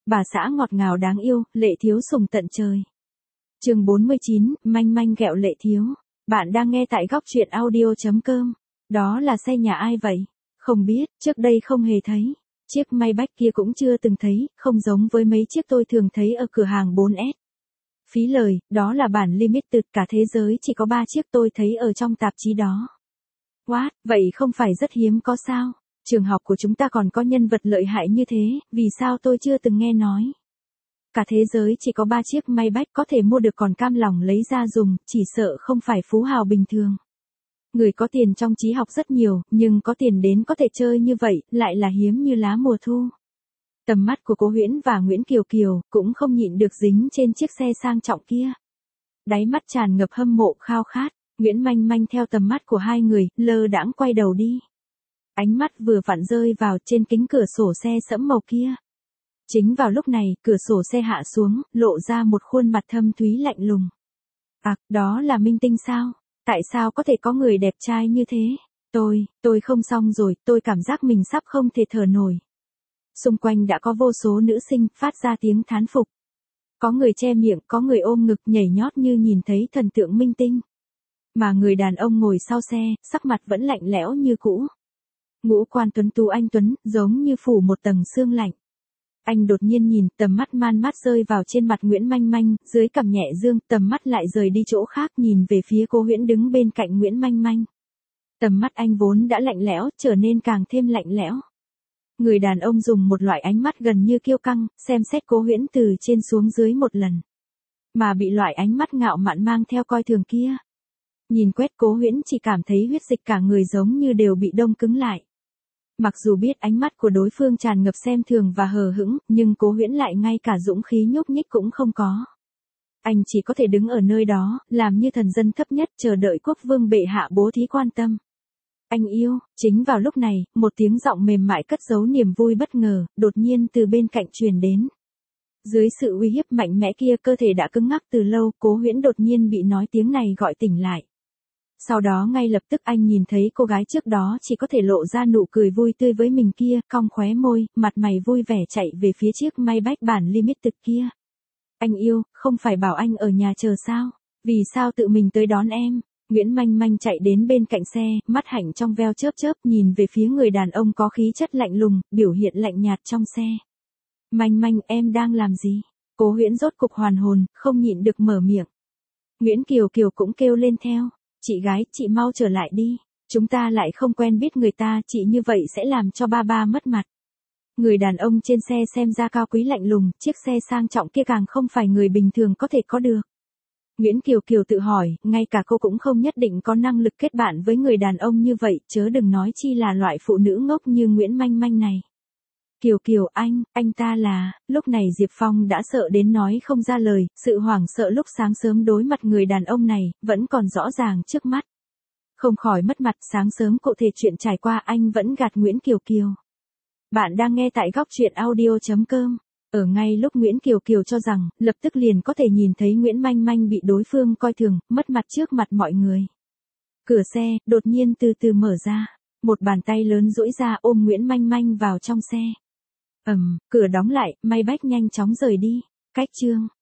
Bà xã ngọt ngào đáng yêu, Lệ Thiếu sùng tận trời. Chương 49, manh manh ghẹo Lệ Thiếu. Bạn đang nghe tại góc truyện audio.com. Đó là xe nhà ai vậy? Không biết, trước đây không hề thấy. Chiếc Maybach kia cũng chưa từng thấy, không giống với mấy chiếc tôi thường thấy ở cửa hàng 4S. Phí lời, đó là bản limited, cả thế giới chỉ có 3 chiếc tôi thấy ở trong tạp chí đó. What, vậy không phải rất hiếm có sao? Trường học của chúng ta còn có nhân vật lợi hại như thế, vì sao tôi chưa từng nghe nói? Cả thế giới chỉ có 3 chiếc Maybach có thể mua được còn cam lòng lấy ra dùng, chỉ sợ không phải phú hào bình thường. Người có tiền trong trí học rất nhiều, nhưng có tiền đến có thể chơi như vậy, lại là hiếm như lá mùa thu. Tầm mắt của cô Huyễn và Nguyễn Kiều Kiều cũng không nhịn được dính trên chiếc xe sang trọng kia. Đáy mắt tràn ngập hâm mộ khao khát, Nguyễn Manh Manh theo tầm mắt của hai người, lơ đãng quay đầu đi. Ánh mắt vừa vặn rơi vào trên kính cửa sổ xe sẫm màu kia. Chính vào lúc này, cửa sổ xe hạ xuống, lộ ra một khuôn mặt thâm thúy lạnh lùng. À, đó là Minh Tinh sao? Tại sao có thể có người đẹp trai như thế? Tôi không xong rồi, tôi cảm giác mình sắp không thể thở nổi. Xung quanh đã có vô số nữ sinh phát ra tiếng thán phục. Có người che miệng, có người ôm ngực nhảy nhót như nhìn thấy thần tượng Minh Tinh. Mà người đàn ông ngồi sau xe, sắc mặt vẫn lạnh lẽo như cũ. Ngũ quan tuấn tú anh tuấn, giống như phủ một tầng sương lạnh. Anh đột nhiên nhìn, tầm mắt man mát rơi vào trên mặt Nguyễn Manh Manh, dưới cằm nhẹ dương, tầm mắt lại rời đi chỗ khác nhìn về phía cô Huyễn đứng bên cạnh Nguyễn Manh Manh. Tầm mắt anh vốn đã lạnh lẽo, trở nên càng thêm lạnh lẽo. Người đàn ông dùng một loại ánh mắt gần như kiêu căng, xem xét cô Huyễn từ trên xuống dưới một lần. Mà bị loại ánh mắt ngạo mạn mang theo coi thường kia. Nhìn quét cô Huyễn chỉ cảm thấy huyết dịch cả người giống như đều bị đông cứng lại. Mặc dù biết ánh mắt của đối phương tràn ngập xem thường và hờ hững, nhưng cô Huyễn lại ngay cả dũng khí nhúc nhích cũng không có. Anh chỉ có thể đứng ở nơi đó, làm như thần dân thấp nhất chờ đợi quốc vương bệ hạ bố thí quan tâm. Anh yêu, chính vào lúc này, một tiếng giọng mềm mại cất giấu niềm vui bất ngờ, đột nhiên từ bên cạnh truyền đến. Dưới sự uy hiếp mạnh mẽ kia cơ thể đã cứng ngắc từ lâu, Cố Huyễn đột nhiên bị nói tiếng này gọi tỉnh lại. Sau đó ngay lập tức anh nhìn thấy cô gái trước đó chỉ có thể lộ ra nụ cười vui tươi với mình kia, cong khóe môi, mặt mày vui vẻ chạy về phía chiếc Maybach bản limited kia. Anh yêu, không phải bảo anh ở nhà chờ sao? Vì sao tự mình tới đón em? Nguyễn Manh Manh chạy đến bên cạnh xe, mắt hạnh trong veo chớp chớp nhìn về phía người đàn ông có khí chất lạnh lùng, biểu hiện lạnh nhạt trong xe. Manh Manh, em đang làm gì? Cố Huyễn rốt cục hoàn hồn, không nhịn được mở miệng. Nguyễn Kiều Kiều cũng kêu lên theo. Chị gái, chị mau trở lại đi. Chúng ta lại không quen biết người ta, chị như vậy sẽ làm cho ba mất mặt. Người đàn ông trên xe xem ra cao quý lạnh lùng, chiếc xe sang trọng kia càng không phải người bình thường có thể có được. Nguyễn Kiều Kiều tự hỏi, ngay cả cô cũng không nhất định có năng lực kết bạn với người đàn ông như vậy, chớ đừng nói chi là loại phụ nữ ngốc như Nguyễn Manh Manh này. Kiều Kiều, anh ta là, lúc này Diệp Phong đã sợ đến nói không ra lời, sự hoảng sợ lúc sáng sớm đối mặt người đàn ông này, vẫn còn rõ ràng trước mắt. Không khỏi mất mặt, sáng sớm cụ thể chuyện trải qua anh vẫn gạt Nguyễn Kiều Kiều. Bạn đang nghe tại góc truyện audio.com. Ở ngay lúc Nguyễn Kiều Kiều cho rằng, lập tức liền có thể nhìn thấy Nguyễn Manh Manh bị đối phương coi thường, mất mặt trước mặt mọi người. Cửa xe, đột nhiên từ từ mở ra, một bàn tay lớn duỗi ra ôm Nguyễn Manh Manh vào trong xe. Cửa đóng lại, Maybach nhanh chóng rời đi. Cách chương